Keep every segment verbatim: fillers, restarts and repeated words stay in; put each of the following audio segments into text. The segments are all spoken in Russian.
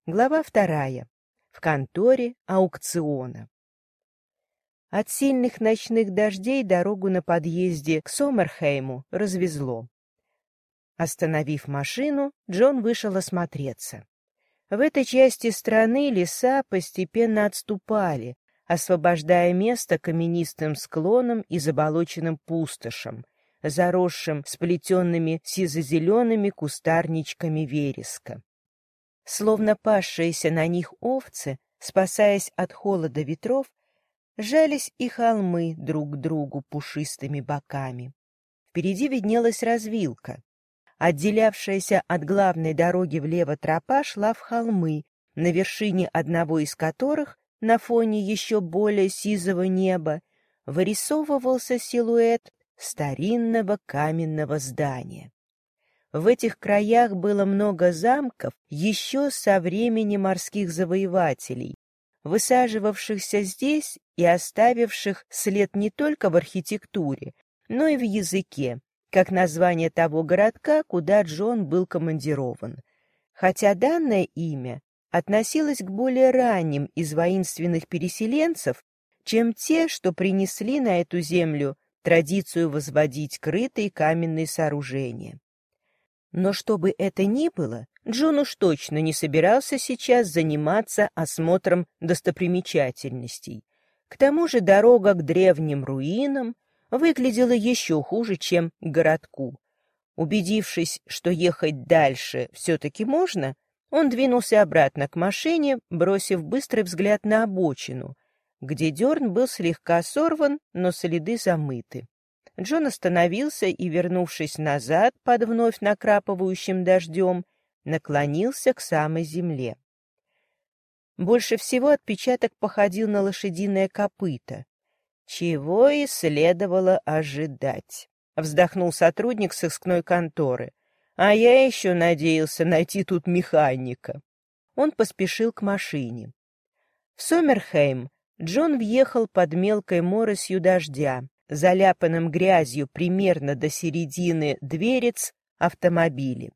Глава вторая. В конторе аукциона. От сильных ночных дождей дорогу на подъезде к Сомерхейму развезло. Остановив машину, Джон вышел осмотреться. В этой части страны леса постепенно отступали, освобождая место каменистым склонам и заболоченным пустошам, заросшим сплетенными сизо-зелеными кустарничками вереска. Словно пасшиеся на них овцы, спасаясь от холода ветров, жались и холмы друг к другу пушистыми боками. Впереди виднелась развилка. Отделявшаяся от главной дороги влево тропа шла в холмы, на вершине одного из которых, на фоне еще более сизого неба, вырисовывался силуэт старинного каменного здания. В этих краях было много замков еще со времени морских завоевателей, высаживавшихся здесь и оставивших след не только в архитектуре, но и в языке, как название того городка, куда Джон был командирован. Хотя данное имя относилось к более ранним из воинственных переселенцев, чем те, что принесли на эту землю традицию возводить крытые каменные сооружения. Но что бы это ни было, Джон уж точно не собирался сейчас заниматься осмотром достопримечательностей. К тому же дорога к древним руинам выглядела еще хуже, чем к городку. Убедившись, что ехать дальше все-таки можно, он двинулся обратно к машине, бросив быстрый взгляд на обочину, где дерн был слегка сорван, но следы замыты. Джон остановился и, вернувшись назад под вновь накрапывающим дождем, наклонился к самой земле. Больше всего отпечаток походил на лошадиное копыто. Чего и следовало ожидать, вздохнул сотрудник сыскной конторы. А я еще надеялся найти тут механика. Он поспешил к машине. В Сомерхейм Джон въехал под мелкой моросью дождя, заляпанным грязью примерно до середины дверец автомобиля.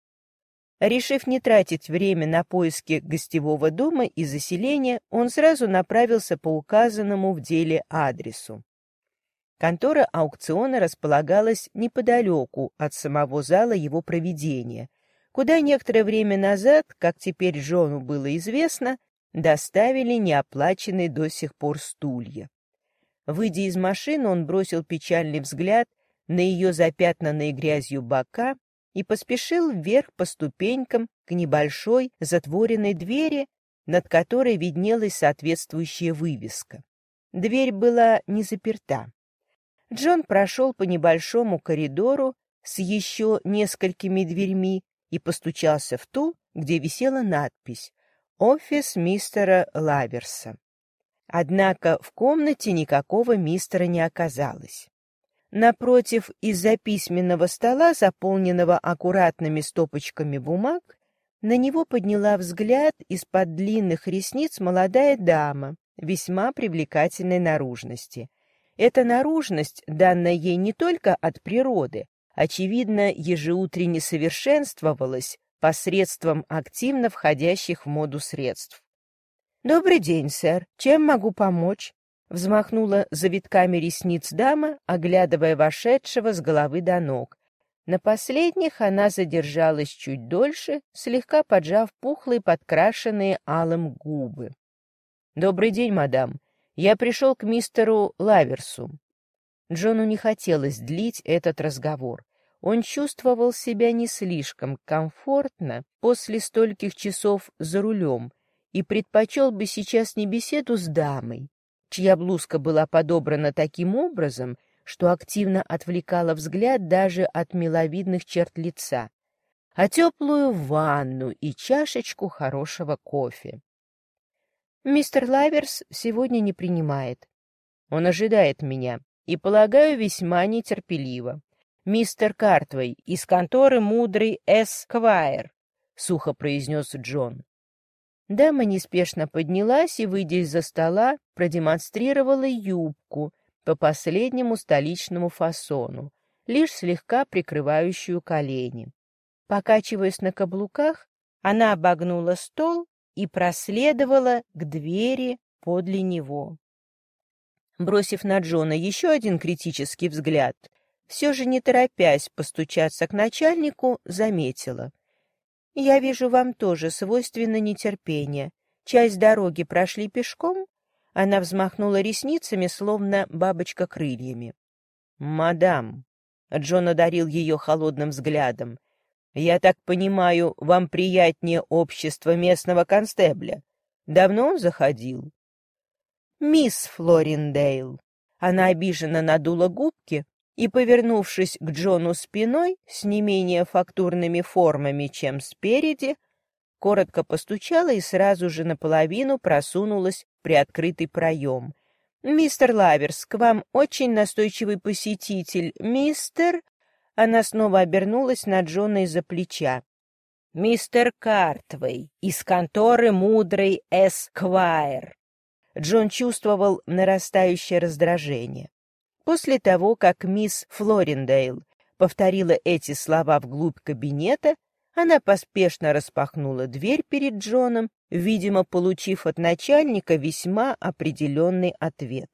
Решив не тратить время на поиски гостевого дома и заселения, он сразу направился по указанному в деле адресу. Контора аукциона располагалась неподалеку от самого зала его проведения, куда некоторое время назад, как теперь Джону было известно, доставили неоплаченные до сих пор стулья. Выйдя из машины, он бросил печальный взгляд на ее запятнанные грязью бока и поспешил вверх по ступенькам к небольшой затворенной двери, над которой виднелась соответствующая вывеска. Дверь была не заперта. Джон прошел по небольшому коридору с еще несколькими дверьми и постучался в ту, где висела надпись «Офис мистера Лаверса». Однако в комнате никакого мистера не оказалось. Напротив, из-за письменного стола, заполненного аккуратными стопочками бумаг, на него подняла взгляд из-под длинных ресниц молодая дама, весьма привлекательной наружности. Эта наружность, данная ей не только от природы, очевидно, ежеутренне совершенствовалась посредством активно входящих в моду средств. «Добрый день, сэр. Чем могу помочь?» — взмахнула завитками ресниц дама, оглядывая вошедшего с головы до ног. На последних она задержалась чуть дольше, слегка поджав пухлые, подкрашенные алым губы. «Добрый день, мадам. Я пришел к мистеру Лаверсу». Джону не хотелось длить этот разговор. Он чувствовал себя не слишком комфортно после стольких часов за рулем, и предпочел бы сейчас не беседу с дамой, чья блузка была подобрана таким образом, что активно отвлекала взгляд даже от миловидных черт лица, а теплую ванну и чашечку хорошего кофе. «Мистер Лаверс сегодня не принимает. Он ожидает меня, и, полагаю, весьма нетерпеливо. Мистер Картвей из конторы «Мудрый Эсквайр», — сухо произнес Джон. Дама неспешно поднялась и, выйдя из-за стола, продемонстрировала юбку по последнему столичному фасону, лишь слегка прикрывающую колени. Покачиваясь на каблуках, она обогнула стол и проследовала к двери подле него. Бросив на Джона еще один критический взгляд, все же не торопясь постучаться к начальнику, заметила: «Я вижу, вам тоже свойственно нетерпение. Часть дороги прошли пешком?» Она взмахнула ресницами, словно бабочка крыльями. «Мадам», — Джон одарил ее холодным взглядом, — «я так понимаю, вам приятнее общество местного констебля. Давно он заходил?» «Мисс Флориндейл». Она обиженно надула губки и, повернувшись к Джону спиной с не менее фактурными формами, чем спереди, коротко постучала и сразу же наполовину просунулась в приоткрытый проем. «Мистер Лаверс, к вам очень настойчивый посетитель. Мистер...» Она снова обернулась на Джона из-за плеча. «Мистер Картвей из конторы Мудрый Эсквайр». Джон чувствовал нарастающее раздражение. После того, как мисс Флориндейл повторила эти слова вглубь кабинета, она поспешно распахнула дверь перед Джоном, видимо, получив от начальника весьма определенный ответ.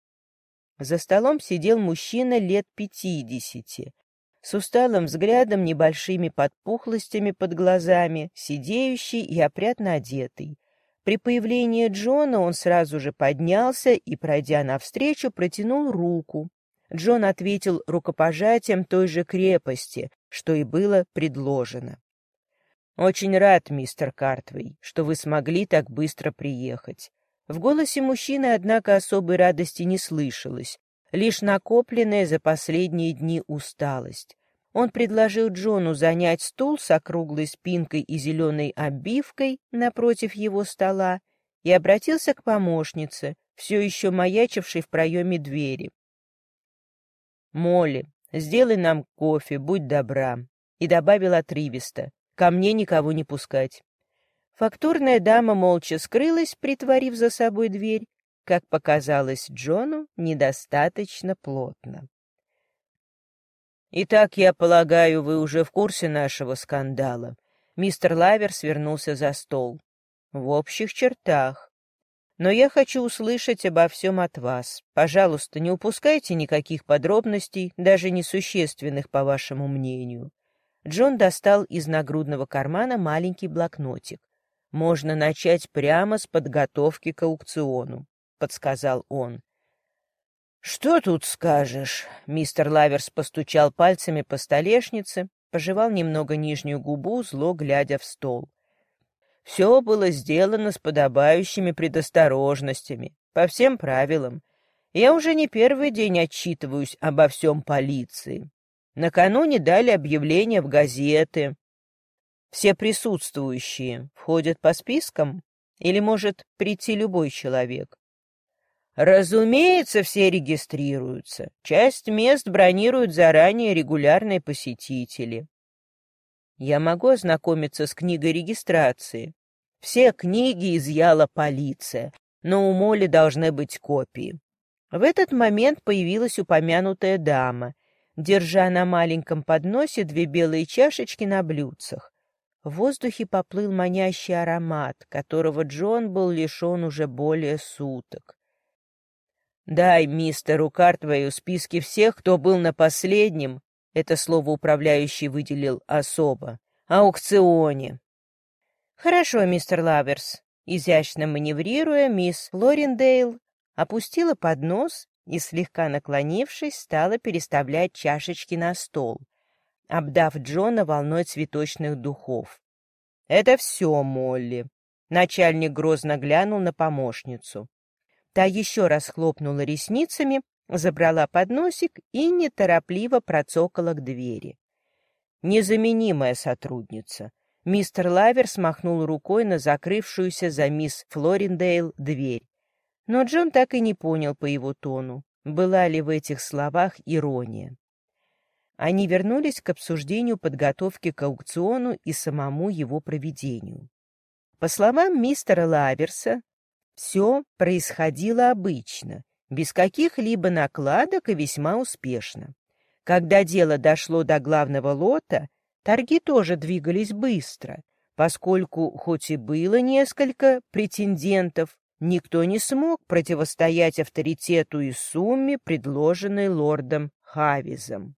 За столом сидел мужчина лет пятидесяти, с усталым взглядом, небольшими подпухлостями под глазами, сидеющий и опрятно одетый. При появлении Джона он сразу же поднялся и, пройдя навстречу, протянул руку. Джон ответил рукопожатием той же крепости, что и было предложено. «Очень рад, мистер Картвей, что вы смогли так быстро приехать». В голосе мужчины, однако, особой радости не слышалось, лишь накопленная за последние дни усталость. Он предложил Джону занять стул с округлой спинкой и зеленой обивкой напротив его стола и обратился к помощнице, все еще маячившей в проеме двери. «Молли, сделай нам кофе, будь добра», и добавил отрывисто: «ко мне никого не пускать». Фактурная дама молча скрылась, притворив за собой дверь, как показалось Джону, недостаточно плотно. «Итак, я полагаю, вы уже в курсе нашего скандала?» Мистер Лаверс вернулся за стол. «В общих чертах. Но я хочу услышать обо всем от вас. Пожалуйста, не упускайте никаких подробностей, даже несущественных, по вашему мнению». Джон достал из нагрудного кармана маленький блокнотик. «Можно начать прямо с подготовки к аукциону», — подсказал он. «Что тут скажешь?» Мистер Лаверс постучал пальцами по столешнице, пожевал немного нижнюю губу, зло глядя в стол. «Все было сделано с подобающими предосторожностями, по всем правилам. Я уже не первый день отчитываюсь обо всем полиции. Накануне дали объявление в газеты. Все присутствующие входят по спискам? Или может прийти любой человек?» «Разумеется, все регистрируются. Часть мест бронируют заранее регулярные посетители». «Я могу ознакомиться с книгой регистрации?» «Все книги изъяла полиция, но у Молли должны быть копии». В этот момент появилась упомянутая дама, держа на маленьком подносе две белые чашечки на блюдцах. В воздухе поплыл манящий аромат, которого Джон был лишен уже более суток. «Дай мистеру Картвею списки всех, кто был на последнем», это слово управляющий выделил особо, аукционе. «Хорошо, мистер Лаверс». Изящно маневрируя, мисс Флориндейл опустила поднос и, слегка наклонившись, стала переставлять чашечки на стол, обдав Джона волной цветочных духов. «Это все, Молли». Начальник грозно глянул на помощницу. Та еще раз хлопнула ресницами, забрала подносик и неторопливо процокала к двери. «Незаменимая сотрудница». Мистер Лаверс махнул рукой на закрывшуюся за мисс Флориндейл дверь. Но Джон так и не понял по его тону, была ли в этих словах ирония. Они вернулись к обсуждению подготовки к аукциону и самому его проведению. По словам мистера Лаверса, все происходило обычно, без каких-либо накладок и весьма успешно. Когда дело дошло до главного лота, торги тоже двигались быстро. поскольку хоть и было несколько претендентов, никто не смог противостоять авторитету и сумме, предложенной лордом Хависом.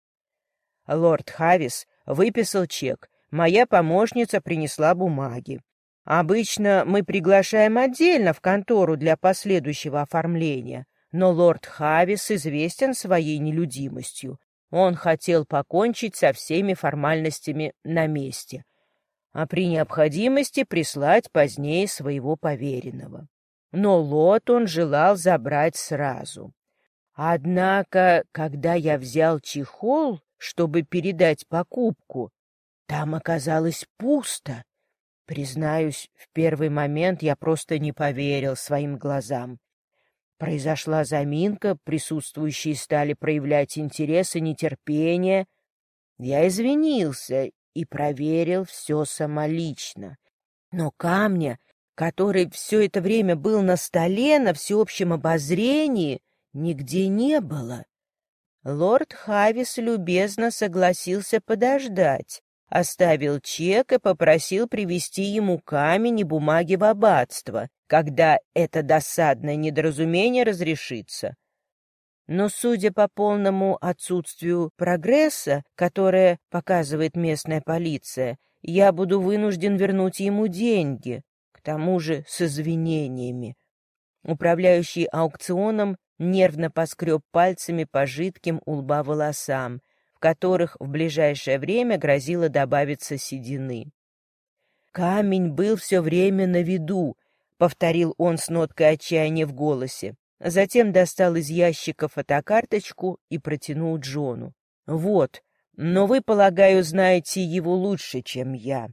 Лорд Хавис выписал чек, моя помощница принесла бумаги. Обычно мы приглашаем отдельно в контору для последующего оформления, но лорд Хавис известен своей нелюдимостью. Он хотел покончить со всеми формальностями на месте, а при необходимости прислать позднее своего поверенного. Но лот он желал забрать сразу. Однако, когда я взял чехол, чтобы передать покупку, там оказалось пусто. Признаюсь, в первый момент я просто не поверил своим глазам. Произошла заминка, присутствующие стали проявлять интерес и нетерпение. Я извинился и проверил все самолично. Но камня, который все это время был на столе, на всеобщем обозрении, нигде не было. Лорд Хавис любезно согласился подождать, оставил чек и попросил привезти ему камень и бумаги в аббатство, когда это досадное недоразумение разрешится. Но, судя по полному отсутствию прогресса, которое показывает местная полиция, я буду вынужден вернуть ему деньги, к тому же с извинениями. Управляющий аукционом нервно поскреб пальцами по жидким у лба волосам, в которых в ближайшее время грозило добавиться седины. «Камень был все время на виду», — повторил он с ноткой отчаяния в голосе. Затем достал из ящика фотокарточку и протянул Джону. «Вот, но вы, полагаю, знаете его лучше, чем я».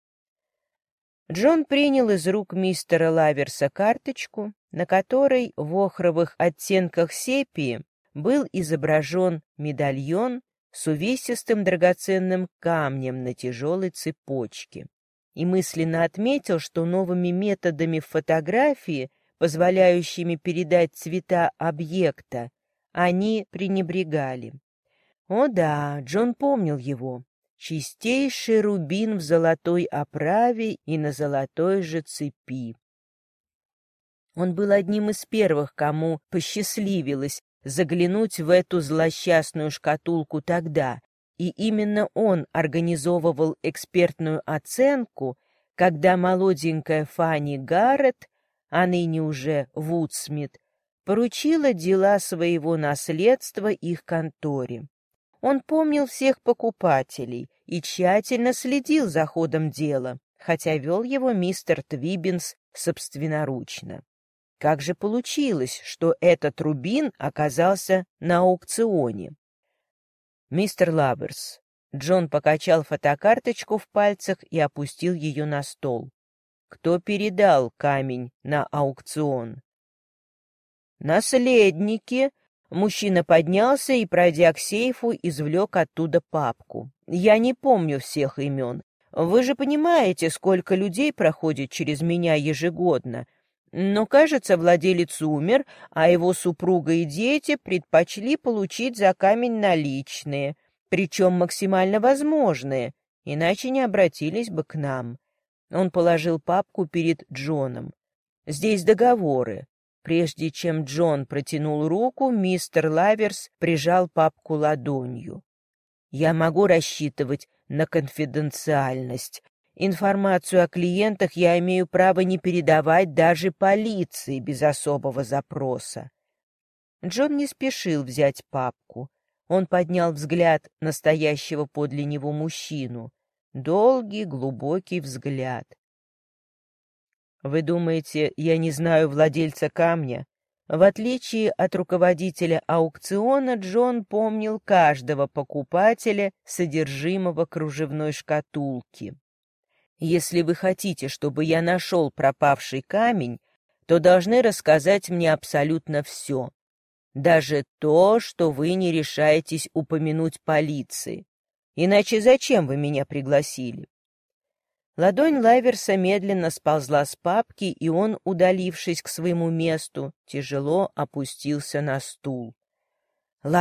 Джон принял из рук мистера Лаверса карточку, на которой в охровых оттенках сепии был изображен медальон с увесистым драгоценным камнем на тяжелой цепочке, и мысленно отметил, что новыми методами фотографии, позволяющими передать цвета объекта, они пренебрегали. О да, Джон помнил его. Чистейший рубин в золотой оправе и на золотой же цепи. Он был одним из первых, кому посчастливилось заглянуть в эту злосчастную шкатулку тогда, и именно он организовывал экспертную оценку, когда молоденькая Фанни Гаррет, а ныне уже Вудсмит, поручила дела своего наследства их конторе. Он помнил всех покупателей и тщательно следил за ходом дела, хотя вел его мистер Твиббинс собственноручно. Как же получилось, что этот рубин оказался на аукционе? «Мистер Лаверс», — Джон покачал фотокарточку в пальцах и опустил ее на стол. «Кто передал камень на аукцион?» «Наследники». Мужчина поднялся и, пройдя к сейфу, извлек оттуда папку. «Я не помню всех имен. Вы же понимаете, сколько людей проходит через меня ежегодно. Но, кажется, владелец умер, а его супруга и дети предпочли получить за камень наличные, причем максимально возможные, иначе не обратились бы к нам». Он положил папку перед Джоном. «Здесь договоры». Прежде чем Джон протянул руку, мистер Лаверс прижал папку ладонью. «Я могу рассчитывать на конфиденциальность. Информацию о клиентах я имею право не передавать даже полиции без особого запроса». Джон не спешил взять папку. Он поднял взгляд настоящего подле него мужчину. Долгий, глубокий взгляд. «Вы думаете, я не знаю владельца камня?» В отличие от руководителя аукциона, Джон помнил каждого покупателя, содержимого кружевной шкатулки. «Если вы хотите, чтобы я нашел пропавший камень, то должны рассказать мне абсолютно все. Даже то, что вы не решаетесь упомянуть полиции. Иначе зачем вы меня пригласили?» Ладонь Лаверса медленно сползла с папки, и он, удалившись к своему месту, тяжело опустился на стул.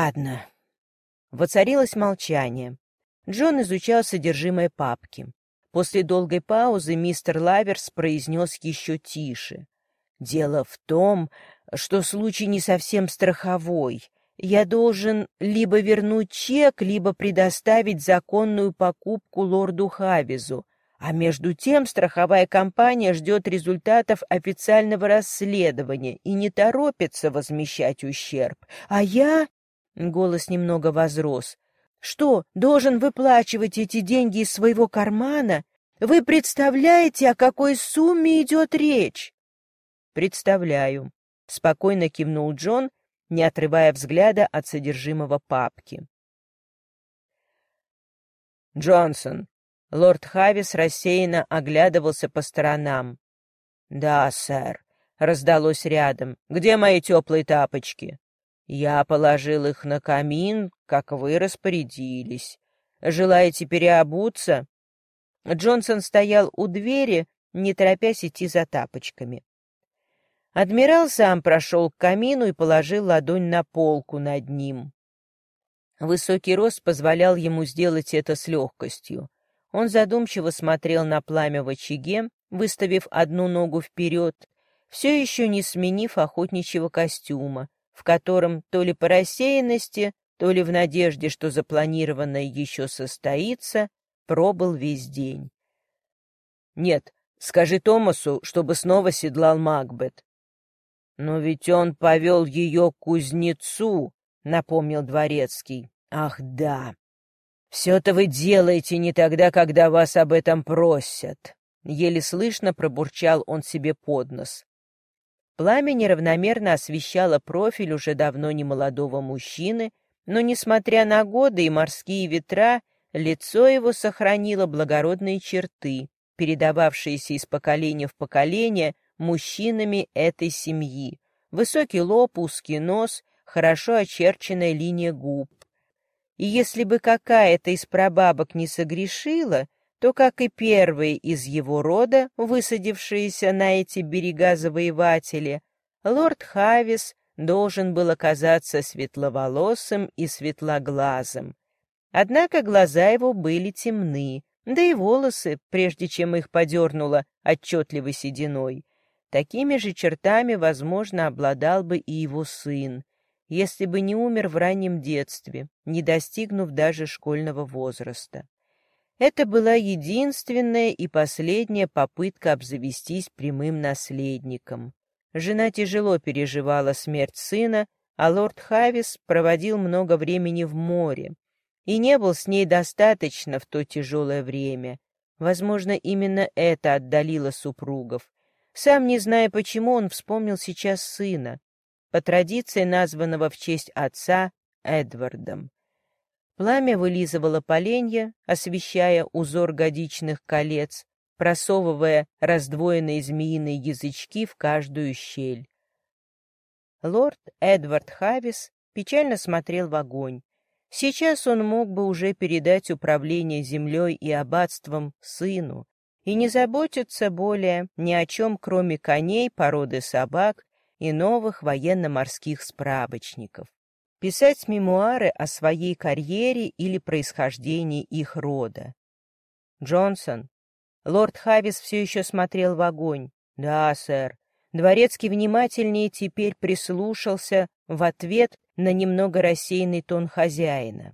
«Ладно». Воцарилось молчание. Джон изучал содержимое папки. После долгой паузы мистер Лаверс произнес еще тише. «Дело в том, что случай не совсем страховой. Я должен либо вернуть чек, либо предоставить законную покупку лорду Хавизу. А между тем страховая компания ждет результатов официального расследования и не торопится возмещать ущерб. А я...» Голос немного возрос. «Что, должен выплачивать эти деньги из своего кармана? Вы представляете, о какой сумме идет речь?» «Представляю», — спокойно кивнул Джон, не отрывая взгляда от содержимого папки. «Джонсон». Лорд Хавис рассеянно оглядывался по сторонам. «Да, сэр», — раздалось рядом. «Где мои теплые тапочки?» «Я положил их на камин, как вы распорядились. Желаете переобуться?» Джонсон стоял у двери, не торопясь идти за тапочками. Адмирал сам прошел к камину и положил ладонь на полку над ним. Высокий рост позволял ему сделать это с легкостью. Он задумчиво смотрел на пламя в очаге, выставив одну ногу вперед, все еще не сменив охотничьего костюма, в котором то ли по рассеянности, то ли в надежде, что запланированное еще состоится, пробыл весь день. «Нет, скажи Томасу, чтобы снова седлал Макбет». «Но ведь он повел ее к кузнецу», — напомнил дворецкий. «Ах, да! Все-то вы делаете не тогда, когда вас об этом просят», — еле слышно пробурчал он себе под нос. Пламя неравномерно освещало профиль уже давно немолодого мужчины, но, несмотря на годы и морские ветра, лицо его сохранило благородные черты, передававшиеся из поколения в поколение мужчинами этой семьи. Высокий лоб, узкий нос, хорошо очерченная линия губ. И если бы какая-то из прабабок не согрешила, то, как и первые из его рода, высадившиеся на эти берега завоеватели, лорд Хавис должен был оказаться светловолосым и светлоглазым. Однако глаза его были темны, да и волосы, прежде чем их подернуло отчетливой сединой. Такими же чертами, возможно, обладал бы и его сын, если бы не умер в раннем детстве, не достигнув даже школьного возраста. Это была единственная и последняя попытка обзавестись прямым наследником. Жена тяжело переживала смерть сына, а лорд Хавис проводил много времени в море и не был с ней достаточно в то тяжелое время. Возможно, именно это отдалило супругов. Сам не зная почему, он вспомнил сейчас сына, по традиции названного в честь отца Эдвардом. Пламя вылизывало поленья, освещая узор годичных колец, просовывая раздвоенные змеиные язычки в каждую щель. Лорд Эдвард Хавис печально смотрел в огонь. Сейчас он мог бы уже передать управление землей и аббатством сыну и не заботиться более ни о чем, кроме коней, породы собак и новых военно-морских справочников. Писать мемуары о своей карьере или происхождении их рода. «Джонсон». Лорд Хавис все еще смотрел в огонь. «Да, сэр». Дворецкий внимательнее теперь прислушался в ответ на немного рассеянный тон хозяина.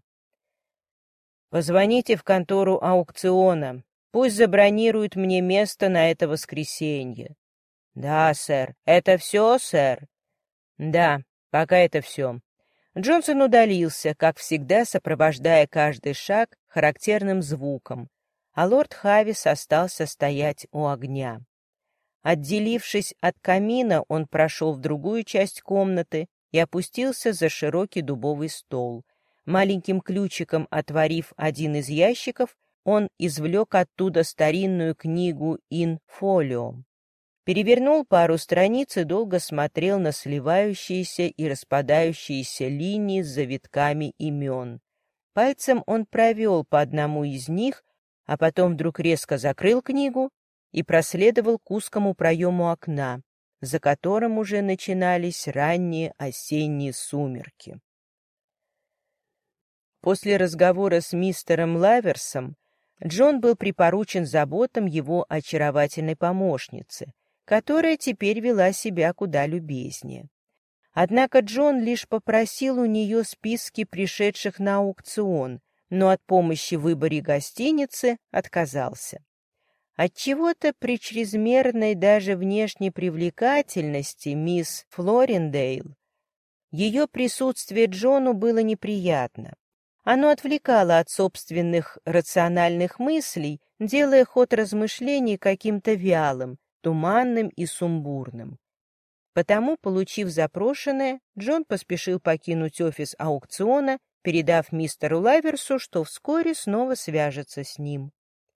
«Позвоните в контору аукциона. Пусть забронируют мне место на это воскресенье». «Да, сэр. Это все, сэр?» «Да, пока это все». Джонсон удалился, как всегда, сопровождая каждый шаг характерным звуком, а лорд Хавис остался стоять у огня. Отделившись от камина, он прошел в другую часть комнаты и опустился за широкий дубовый стол. Маленьким ключиком отворив один из ящиков, он извлек оттуда старинную книгу «Ин фолио». Перевернул пару страниц и долго смотрел на сливающиеся и распадающиеся линии с завитками имен. Пальцем он провел по одному из них, а потом вдруг резко закрыл книгу и проследовал к узкому проему окна, за которым уже начинались ранние осенние сумерки. После разговора с мистером Лаверсом Джон был припоручен заботам его очаровательной помощницы, которая теперь вела себя куда любезнее. Однако Джон лишь попросил у нее списки пришедших на аукцион, но от помощи в выборе гостиницы отказался. Отчего-то при чрезмерной даже внешней привлекательности мисс Флорендейл ее присутствие Джону было неприятно. Оно отвлекало от собственных рациональных мыслей, делая ход размышлений каким-то вялым, туманным и сумбурным. Потому, получив запрошенное, Джон поспешил покинуть офис аукциона, передав мистеру Лаверсу, что вскоре снова свяжется с ним.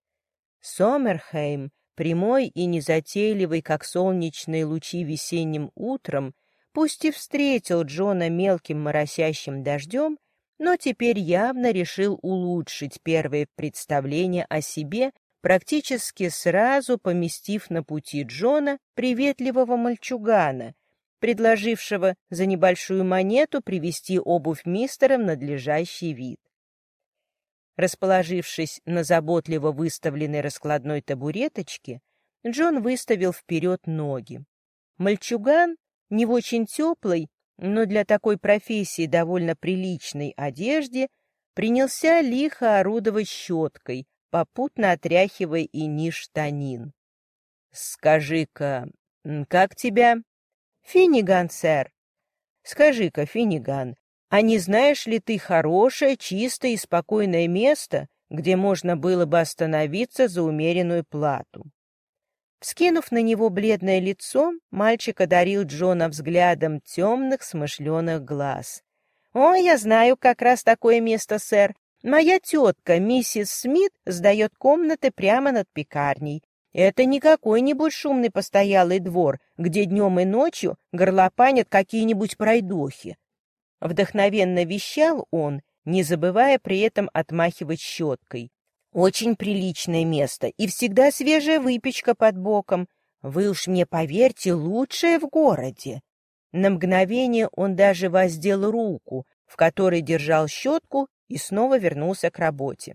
Сомерхейм, прямой и незатейливый, как солнечные лучи весенним утром, пусть и встретил Джона мелким моросящим дождем, но теперь явно решил улучшить первое представление о себе, практически сразу поместив на пути Джона приветливого мальчугана, предложившего за небольшую монету привести обувь мистера в надлежащий вид. Расположившись на заботливо выставленной раскладной табуреточке, Джон выставил вперед ноги. Мальчуган, не в очень теплой, но для такой профессии довольно приличной одежде, принялся лихо орудовать щеткой, попутно отряхивая и низ штанин. — Скажи-ка, как тебя? — Финниган, сэр. — Скажи-ка, Финниган, а не знаешь ли ты хорошее, чистое и спокойное место, где можно было бы остановиться за умеренную плату? Вскинув на него бледное лицо, мальчик одарил Джона взглядом темных смышленых глаз. — О, я знаю как раз такое место, сэр. Моя тетка, миссис Смит, сдает комнаты прямо над пекарней. Это не какой-нибудь шумный постоялый двор, где днем и ночью горлопанят какие-нибудь пройдохи. Вдохновенно вещал он, не забывая при этом отмахивать щеткой. Очень приличное место, и всегда свежая выпечка под боком. Вы уж мне поверьте, лучшее в городе. На мгновение он даже воздел руку, в которой держал щетку, и снова вернулся к работе.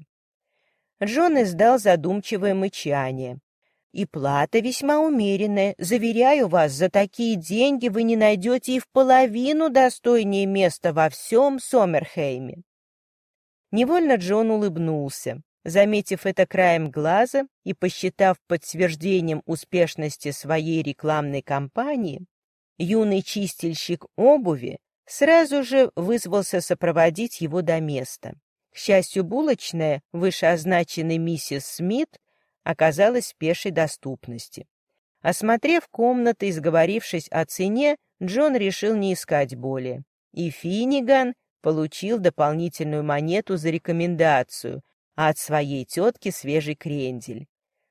Джон издал задумчивое мычание. И плата весьма умеренная. Заверяю вас, за такие деньги вы не найдете и в половину достойнее места во всем Сомерхейме. Невольно Джон улыбнулся. Заметив это краем глаза и посчитав подтверждением успешности своей рекламной кампании, юный чистильщик обуви сразу же вызвался сопроводить его до места. К счастью, булочная, вышеозначенной миссис Смит, оказалась в пешей доступности. Осмотрев комнаты и сговорившись о цене, Джон решил не искать более. И Финниган получил дополнительную монету за рекомендацию, а от своей тетки свежий крендель.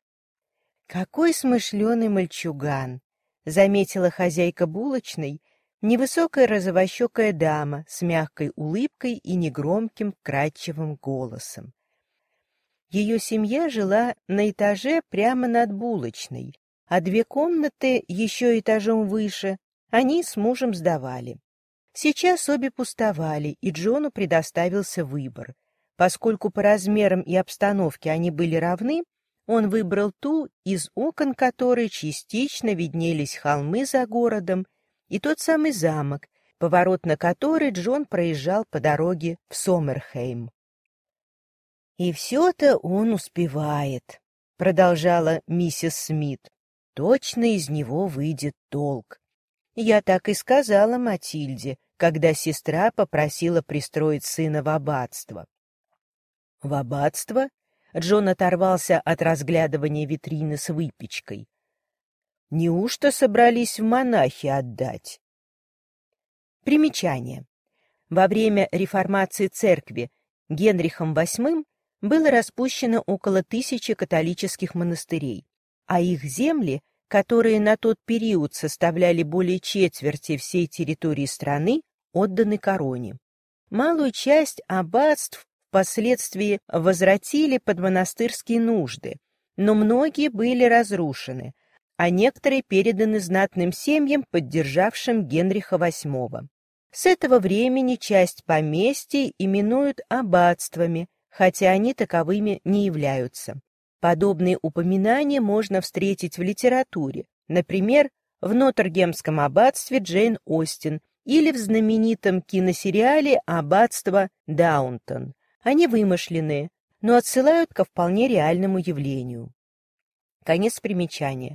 «Какой смышленый мальчуган!» — заметила хозяйка булочной, невысокая розовощекая дама с мягкой улыбкой и негромким вкрадчивым голосом. Ее семья жила на этаже прямо над булочной, а две комнаты еще этажом выше они с мужем сдавали. Сейчас обе пустовали, и Джону предоставился выбор. Поскольку по размерам и обстановке они были равны, он выбрал ту, из окон которой частично виднелись холмы за городом, и тот самый замок, поворот на который Джон проезжал по дороге в Сомерхейм. «И все-то он успевает», — продолжала миссис Смит. «Точно из него выйдет толк. Я так и сказала Матильде, когда сестра попросила пристроить сына в аббатство». «В аббатство?» — Джон оторвался от разглядывания витрины с выпечкой. «Неужто собрались в монахи отдать?» Примечание. Во время реформации церкви Генрихом восьмым было распущено около тысячи католических монастырей, а их земли, которые на тот период составляли более четверти всей территории страны, отданы короне. Малую часть аббатств впоследствии возвратили под монастырские нужды, но многие были разрушены, а некоторые переданы знатным семьям, поддержавшим Генриха восьмого. С этого времени часть поместий именуют аббатствами, хотя они таковыми не являются. Подобные упоминания можно встретить в литературе, например, в Нотр-Гемском аббатстве Джейн Остин или в знаменитом киносериале «Аббатство Даунтон». Они вымышленные, но отсылают ко вполне реальному явлению. Конец примечания.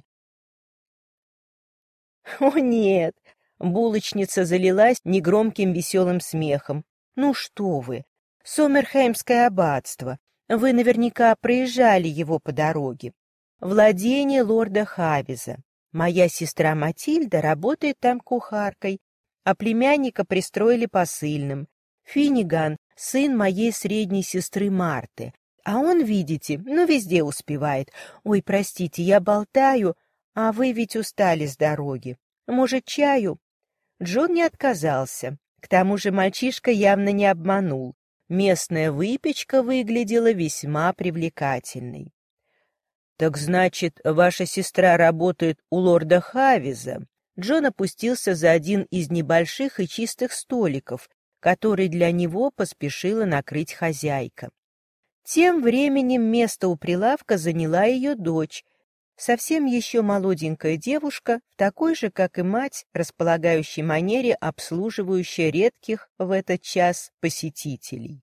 О нет! Булочница залилась негромким веселым смехом. Ну что вы! Сомерхеймское аббатство. Вы наверняка проезжали его по дороге. Владение лорда Хавиза. Моя сестра Матильда работает там кухаркой, а племянника пристроили посыльным. Финниган — сын моей средней сестры Марты. А он, видите, ну везде успевает. Ой, простите, я болтаю, а вы ведь устали с дороги. Может, чаю? Джон не отказался. К тому же мальчишка явно не обманул. Местная выпечка выглядела весьма привлекательной. «Так значит, ваша сестра работает у лорда Хавиза?» Джон опустился за один из небольших и чистых столиков, который для него поспешила накрыть хозяйка. Тем временем место у прилавка заняла ее дочь, совсем еще молоденькая девушка, в такой же, как и мать, располагающей манере, обслуживающая редких в этот час посетителей.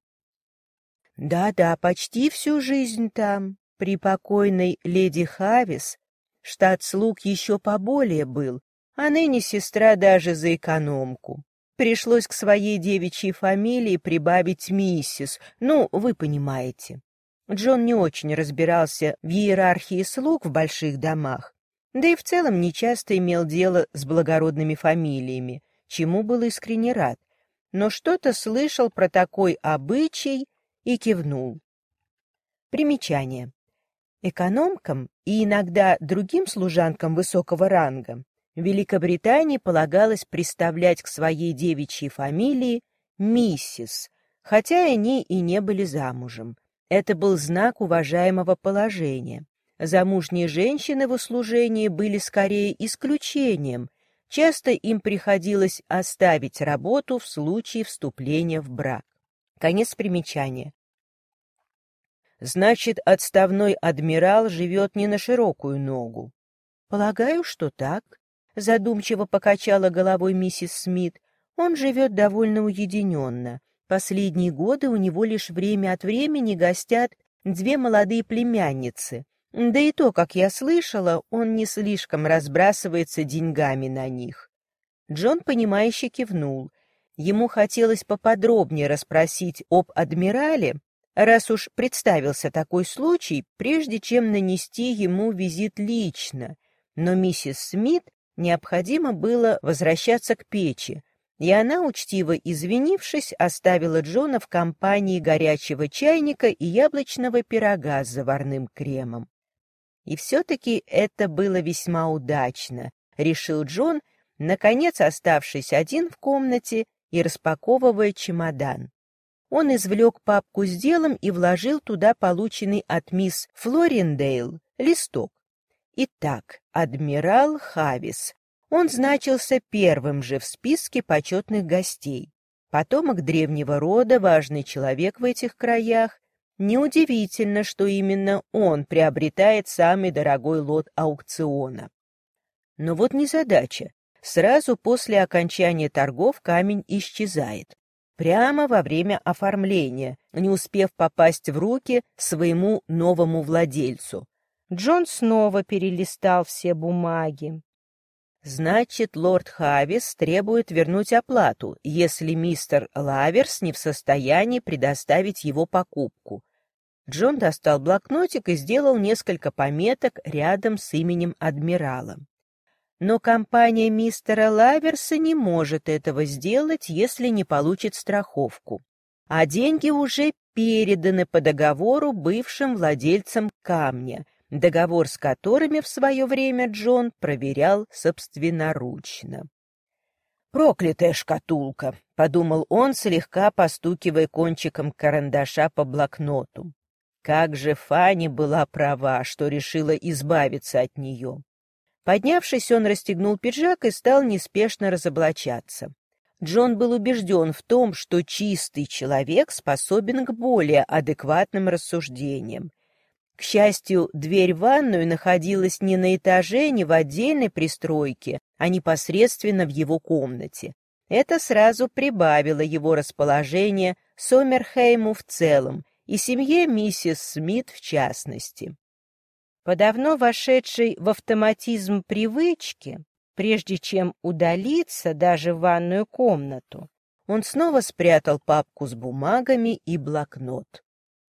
Да-да, почти всю жизнь там. При покойной леди Хавис штат слуг еще поболее был, а ныне сестра даже за экономку. Пришлось к своей девичьей фамилии прибавить миссис, ну, вы понимаете. Джон не очень разбирался в иерархии слуг в больших домах, да и в целом нечасто имел дело с благородными фамилиями, чему был искренне рад, но что-то слышал про такой обычай и кивнул. Примечание. Экономкам и иногда другим служанкам высокого ранга в Великобритании полагалось приставлять к своей девичьей фамилии миссис, хотя они и не были замужем. Это был знак уважаемого положения. Замужние женщины в услужении были скорее исключением. Часто им приходилось оставить работу в случае вступления в брак. Конец примечания. Значит, отставной адмирал живет не на широкую ногу. Полагаю, что так. Задумчиво покачала головой миссис Смит. Он живет довольно уединенно. Последние годы у него лишь время от времени гостят две молодые племянницы. Да и то, как я слышала, он не слишком разбрасывается деньгами на них. Джон, понимающе кивнул. Ему хотелось поподробнее расспросить об адмирале, раз уж представился такой случай, прежде чем нанести ему визит лично. Но миссис Смит необходимо было возвращаться к печи, и она, учтиво извинившись, оставила Джона в компании горячего чайника и яблочного пирога с заварным кремом. И все-таки это было весьма удачно, решил Джон, наконец оставшись один в комнате и распаковывая чемодан. Он извлек папку с делом и вложил туда полученный от мисс Флориндейл листок. Итак, адмирал Хавис. Он значился первым же в списке почетных гостей. Потомок древнего рода, важный человек в этих краях. Неудивительно, что именно он приобретает самый дорогой лот аукциона. Но вот незадача. Сразу после окончания торгов камень исчезает. Прямо во время оформления, не успев попасть в руки своему новому владельцу. Джон снова перелистал все бумаги. Значит, лорд Хавис требует вернуть оплату, если мистер Лаверс не в состоянии предоставить его покупку. Джон достал блокнотик и сделал несколько пометок рядом с именем адмирала. Но компания мистера Лаверса не может этого сделать, если не получит страховку. А деньги уже переданы по договору бывшим владельцам камня, договор с которыми в свое время Джон проверял собственноручно. «Проклятая шкатулка!» — подумал он, слегка постукивая кончиком карандаша по блокноту. Как же Фанни была права, что решила избавиться от нее. Поднявшись, он расстегнул пиджак и стал неспешно разоблачаться. Джон был убежден в том, что чистый человек способен к более адекватным рассуждениям. К счастью, дверь в ванную находилась не на этаже, не в отдельной пристройке, а непосредственно в его комнате. Это сразу прибавило его расположение Сомерхейму в целом и семье миссис Смит в частности. По давно вошедшей в автоматизм привычке, прежде чем удалиться даже в ванную комнату, он снова спрятал папку с бумагами и блокнот.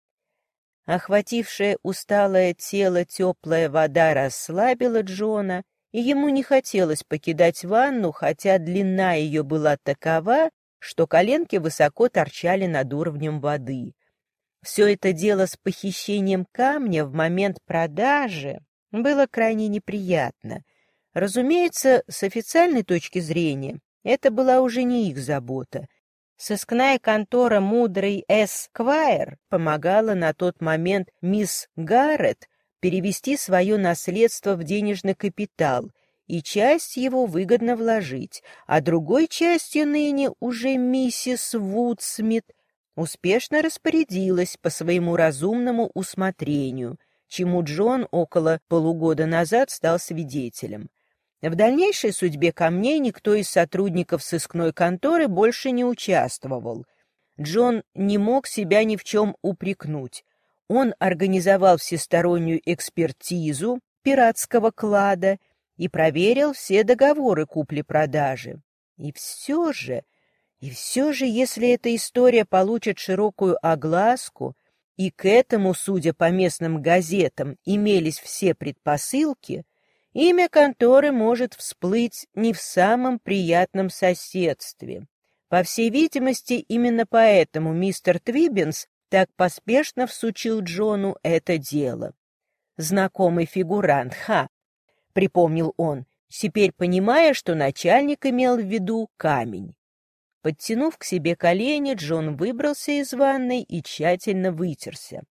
Охватившая усталое тело теплая вода расслабила Джона, и ему не хотелось покидать ванну, хотя длина ее была такова, что коленки высоко торчали над уровнем воды. Все это дело с похищением камня в момент продажи было крайне неприятно. Разумеется, с официальной точки зрения, это была уже не их забота. Сыскная контора «Мудрый Эсквайр» помогала на тот момент мисс Гарретт перевести свое наследство в денежный капитал и часть его выгодно вложить, а другой частью ныне уже миссис Вудсмит успешно распорядилась по своему разумному усмотрению, чему Джон около полугода назад стал свидетелем. В дальнейшей судьбе камней никто из сотрудников сыскной конторы больше не участвовал. Джон не мог себя ни в чем упрекнуть. Он организовал всестороннюю экспертизу пиратского клада и проверил все договоры купли-продажи. И все же, и все же, если эта история получит широкую огласку, и к этому, судя по местным газетам, имелись все предпосылки, имя конторы может всплыть не в самом приятном соседстве. По всей видимости, именно поэтому мистер Твиббинс так поспешно всучил Джону это дело. «Знакомый фигурант, ха!» — припомнил он, теперь понимая, что начальник имел в виду камень. Подтянув к себе колени, Джон выбрался из ванной и тщательно вытерся.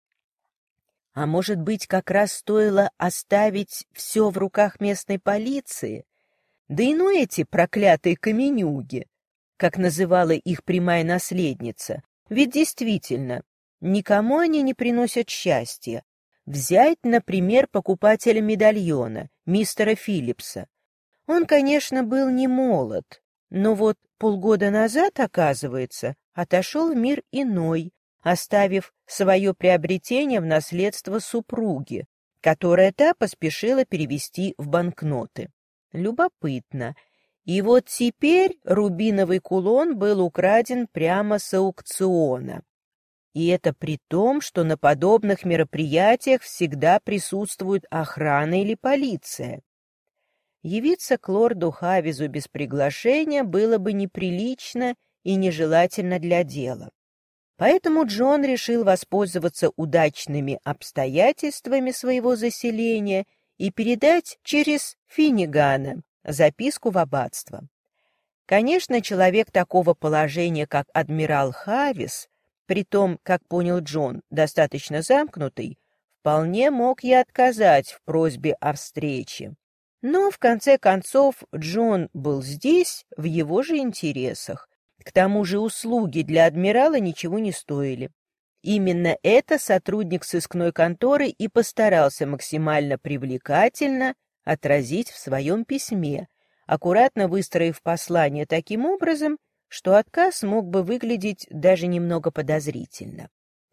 А может быть, как раз стоило оставить все в руках местной полиции? Да и ну эти проклятые каменюги, как называла их прямая наследница, ведь действительно, никому они не приносят счастья. Взять, например, покупателя медальона, мистера Филлипса. Он, конечно, был не молод, но вот полгода назад, оказывается, отошел в мир иной, оставив свое приобретение в наследство супруге, которое та поспешила перевести в банкноты. Любопытно. И вот теперь рубиновый кулон был украден прямо с аукциона. И это при том, что на подобных мероприятиях всегда присутствует охрана или полиция. Явиться к лорду Хавизу без приглашения было бы неприлично и нежелательно для дела. Поэтому Джон решил воспользоваться удачными обстоятельствами своего заселения и передать через Финнигана записку в аббатство. Конечно, человек такого положения, как адмирал Хавис, притом, как понял Джон, достаточно замкнутый, вполне мог и отказать в просьбе о встрече. Но, в конце концов, Джон был здесь в его же интересах. К тому же услуги для адмирала ничего не стоили. Именно это сотрудник сыскной конторы и постарался максимально привлекательно отразить в своем письме, аккуратно выстроив послание таким образом, что отказ мог бы выглядеть даже немного подозрительно.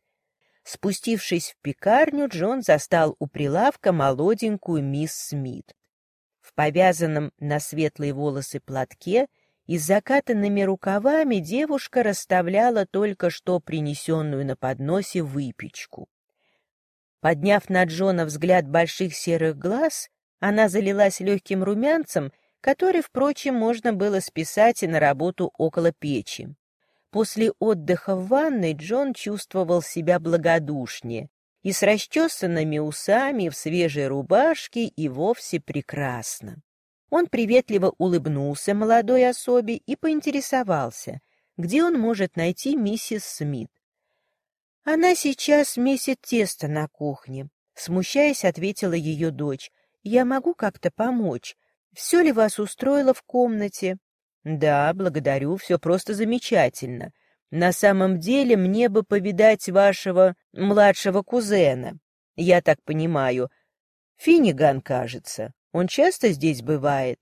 Спустившись в пекарню, Джон застал у прилавка молоденькую мисс Смит. В повязанном на светлые волосы платке и с закатанными рукавами девушка расставляла только что принесенную на подносе выпечку. Подняв на Джона взгляд больших серых глаз, она залилась легким румянцем, который, впрочем, можно было списать и на работу около печи. После отдыха в ванной Джон чувствовал себя благодушнее, и с расчесанными усами в свежей рубашке и вовсе прекрасно. Он приветливо улыбнулся молодой особе и поинтересовался, где он может найти миссис Смит. «Она сейчас месит тесто на кухне», — смущаясь, ответила ее дочь. «Я могу как-то помочь? Все ли вас устроило в комнате?» Да, благодарю, все просто замечательно. На самом деле мне бы повидать вашего младшего кузена. Я так понимаю, Финниган, кажется. Он часто здесь бывает?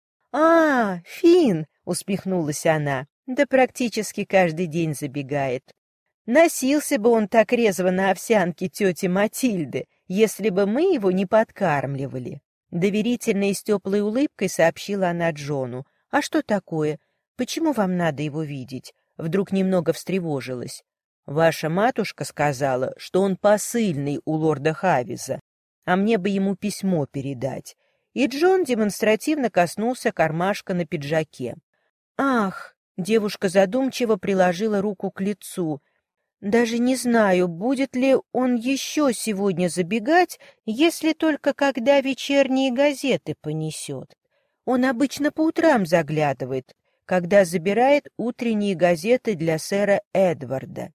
А, Фин, усмехнулась она. Да практически каждый день забегает. Носился бы он так резво на овсянке тети Матильды, если бы мы его не подкармливали. Доверительно и с теплой улыбкой сообщила она Джону. «А что такое? Почему вам надо его видеть?» Вдруг немного встревожилась. «Ваша матушка сказала, что он посыльный у лорда Хавиза, а мне бы ему письмо передать». И Джон демонстративно коснулся кармашка на пиджаке. «Ах!» — девушка задумчиво приложила руку к лицу. «Даже не знаю, будет ли он еще сегодня забегать, если только когда вечерние газеты понесет. Он обычно по утрам заглядывает, когда забирает утренние газеты для сэра Эдварда.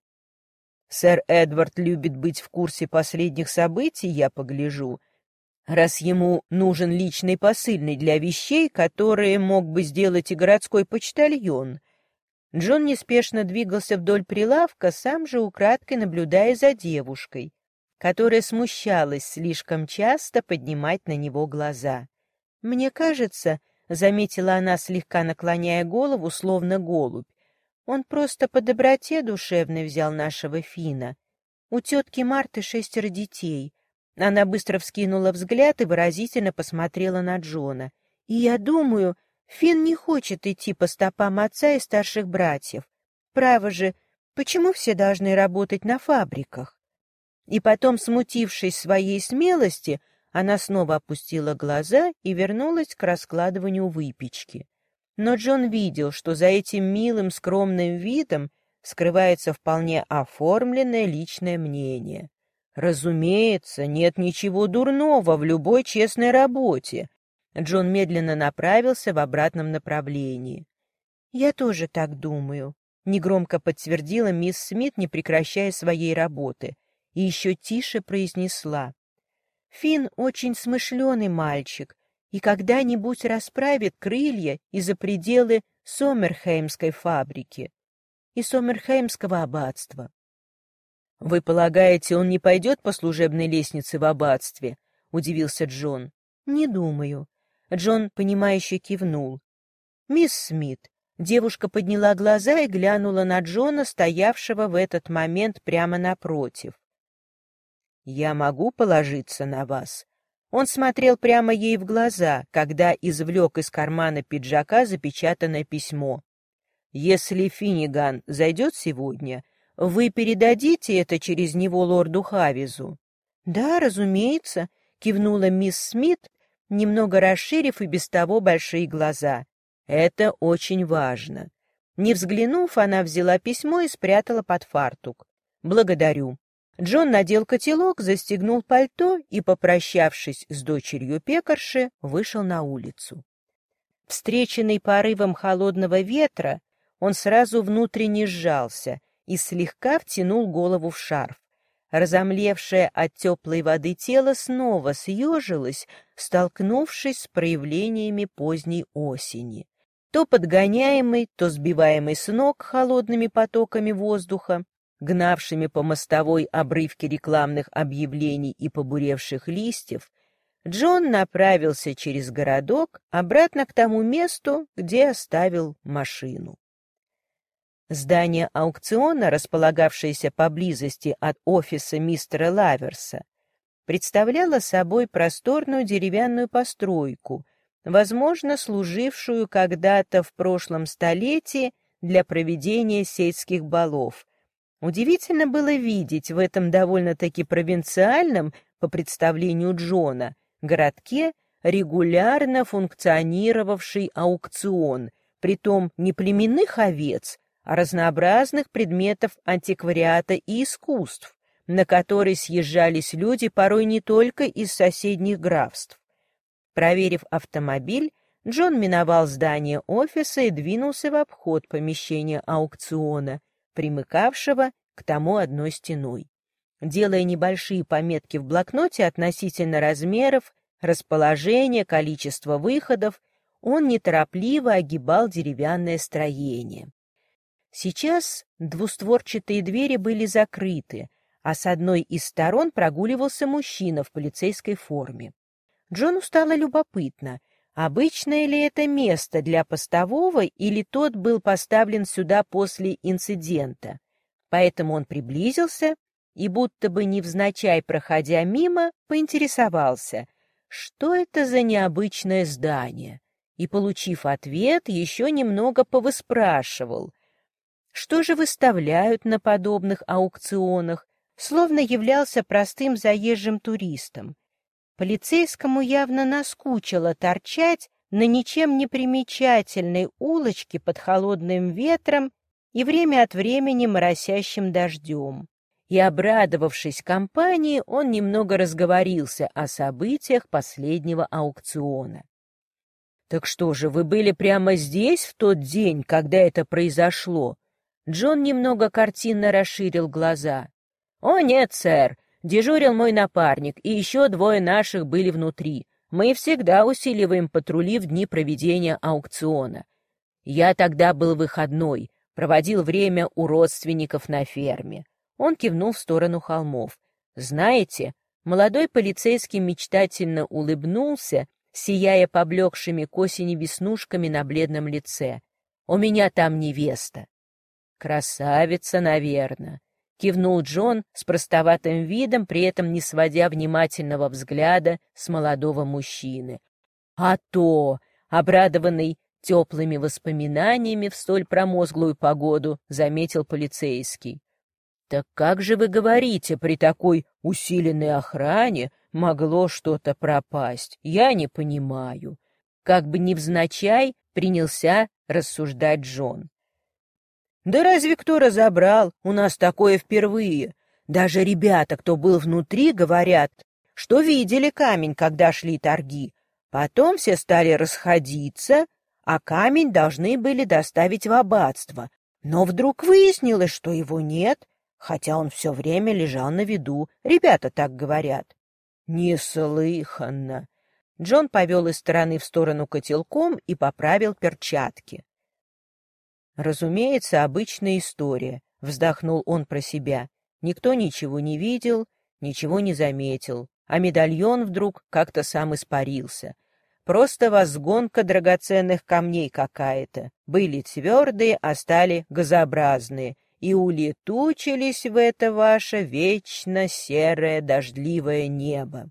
Сэр Эдвард любит быть в курсе последних событий, я погляжу, раз ему нужен личный посыльный для вещей, которые мог бы сделать и городской почтальон». Джон неспешно двигался вдоль прилавка, сам же украдкой наблюдая за девушкой, которая смущалась слишком часто поднимать на него глаза. «Мне кажется, — заметила она, слегка наклоняя голову, словно голубь, — он просто по доброте душевной взял нашего Фина. У тетки Марты шестеро детей». Она быстро вскинула взгляд и выразительно посмотрела на Джона. «И я думаю, Фин не хочет идти по стопам отца и старших братьев. Право же, почему все должны работать на фабриках?» И потом, смутившись своей смелости, она снова опустила глаза и вернулась к раскладыванию выпечки. Но Джон видел, что за этим милым скромным видом скрывается вполне оформленное личное мнение. Разумеется, нет ничего дурного в любой честной работе. Джон медленно направился в обратном направлении. «Я тоже так думаю», — негромко подтвердила мисс Смит, не прекращая своей работы, и еще тише произнесла. «Фин очень смышленый мальчик и когда-нибудь расправит крылья и за пределы Сомерхеймской фабрики и Сомерхеймского аббатства». «Вы полагаете, он не пойдет по служебной лестнице в аббатстве?» — удивился Джон. «Не думаю». Джон, понимающе кивнул. «Мисс Смит». Девушка подняла глаза и глянула на Джона, стоявшего в этот момент прямо напротив. «Я могу положиться на вас?» Он смотрел прямо ей в глаза, когда извлек из кармана пиджака запечатанное письмо. «Если Финниган зайдет сегодня, вы передадите это через него лорду Хавизу?» «Да, разумеется», — кивнула мисс Смит, немного расширив и без того большие глаза. «Это очень важно». Не взглянув, она взяла письмо и спрятала под фартук. «Благодарю». Джон надел котелок, застегнул пальто и, попрощавшись с дочерью пекарши, вышел на улицу. Встреченный порывом холодного ветра, он сразу внутренне сжался и слегка втянул голову в шарф. Разомлевшее от теплой воды тело снова съежилось, столкнувшись с проявлениями поздней осени. То подгоняемый, то сбиваемый с ног холодными потоками воздуха, гнавшими по мостовой обрывки рекламных объявлений и побуревших листьев, Джон направился через городок обратно к тому месту, где оставил машину. Здание аукциона, располагавшееся поблизости от офиса мистера Лаверса, представляло собой просторную деревянную постройку, возможно, служившую когда-то в прошлом столетии для проведения сельских балов. Удивительно было видеть в этом довольно-таки провинциальном, по представлению Джона, городке регулярно функционировавший аукцион, притом не племенных овец, а разнообразных предметов антиквариата и искусств, на который съезжались люди порой не только из соседних графств. Проверив автомобиль, Джон миновал здание офиса и двинулся в обход помещения аукциона, примыкавшего к тому одной стеной. Делая небольшие пометки в блокноте относительно размеров, расположения, количества выходов, он неторопливо огибал деревянное строение. Сейчас двустворчатые двери были закрыты, а с одной из сторон прогуливался мужчина в полицейской форме. Джону стало любопытно, обычное ли это место для постового или тот был поставлен сюда после инцидента. Поэтому он приблизился и, будто бы невзначай проходя мимо, поинтересовался, что это за необычное здание, и, получив ответ, еще немного повыспрашивал, что же выставляют на подобных аукционах, словно являлся простым заезжим туристом. Полицейскому явно наскучило торчать на ничем не примечательной улочке под холодным ветром и время от времени моросящим дождем. И, обрадовавшись компании, он немного разговорился о событиях последнего аукциона. «Так что же, вы были прямо здесь в тот день, когда это произошло?» Джон немного картинно расширил глаза. «О, нет, сэр, дежурил мой напарник, и еще двое наших были внутри. Мы всегда усиливаем патрули в дни проведения аукциона. Я тогда был выходной, проводил время у родственников на ферме». Он кивнул в сторону холмов. «Знаете, молодой полицейский мечтательно улыбнулся, сияя поблекшими к осени веснушками на бледном лице. У меня там невеста». «Красавица, наверное», — кивнул Джон с простоватым видом, при этом не сводя внимательного взгляда с молодого мужчины. «А то!» — обрадованный теплыми воспоминаниями в столь промозглую погоду, заметил полицейский. «Так как же вы говорите, при такой усиленной охране могло что-то пропасть? Я не понимаю». Как бы невзначай принялся рассуждать Джон. «Да разве кто разобрал? У нас такое впервые. Даже ребята, кто был внутри, говорят, что видели камень, когда шли торги. Потом все стали расходиться, а камень должны были доставить в аббатство. Но вдруг выяснилось, что его нет, хотя он все время лежал на виду. Ребята так говорят». «Неслыханно!» Джон повел из стороны в сторону котелком и поправил перчатки. «Разумеется, обычная история», — вздохнул он про себя. Никто ничего не видел, ничего не заметил, а медальон вдруг как-то сам испарился. Просто возгонка драгоценных камней какая-то. Были твердые, а стали газообразные, и улетучились в это ваше вечно серое дождливое небо.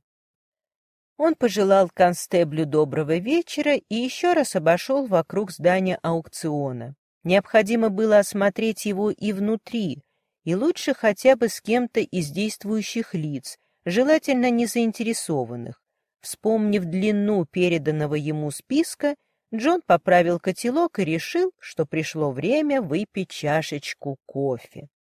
Он пожелал констеблю доброго вечера и еще раз обошел вокруг здания аукциона. Необходимо было осмотреть его и внутри, и лучше хотя бы с кем-то из действующих лиц, желательно не заинтересованных. Вспомнив длину переданного ему списка, Джон поправил котелок и решил, что пришло время выпить чашечку кофе.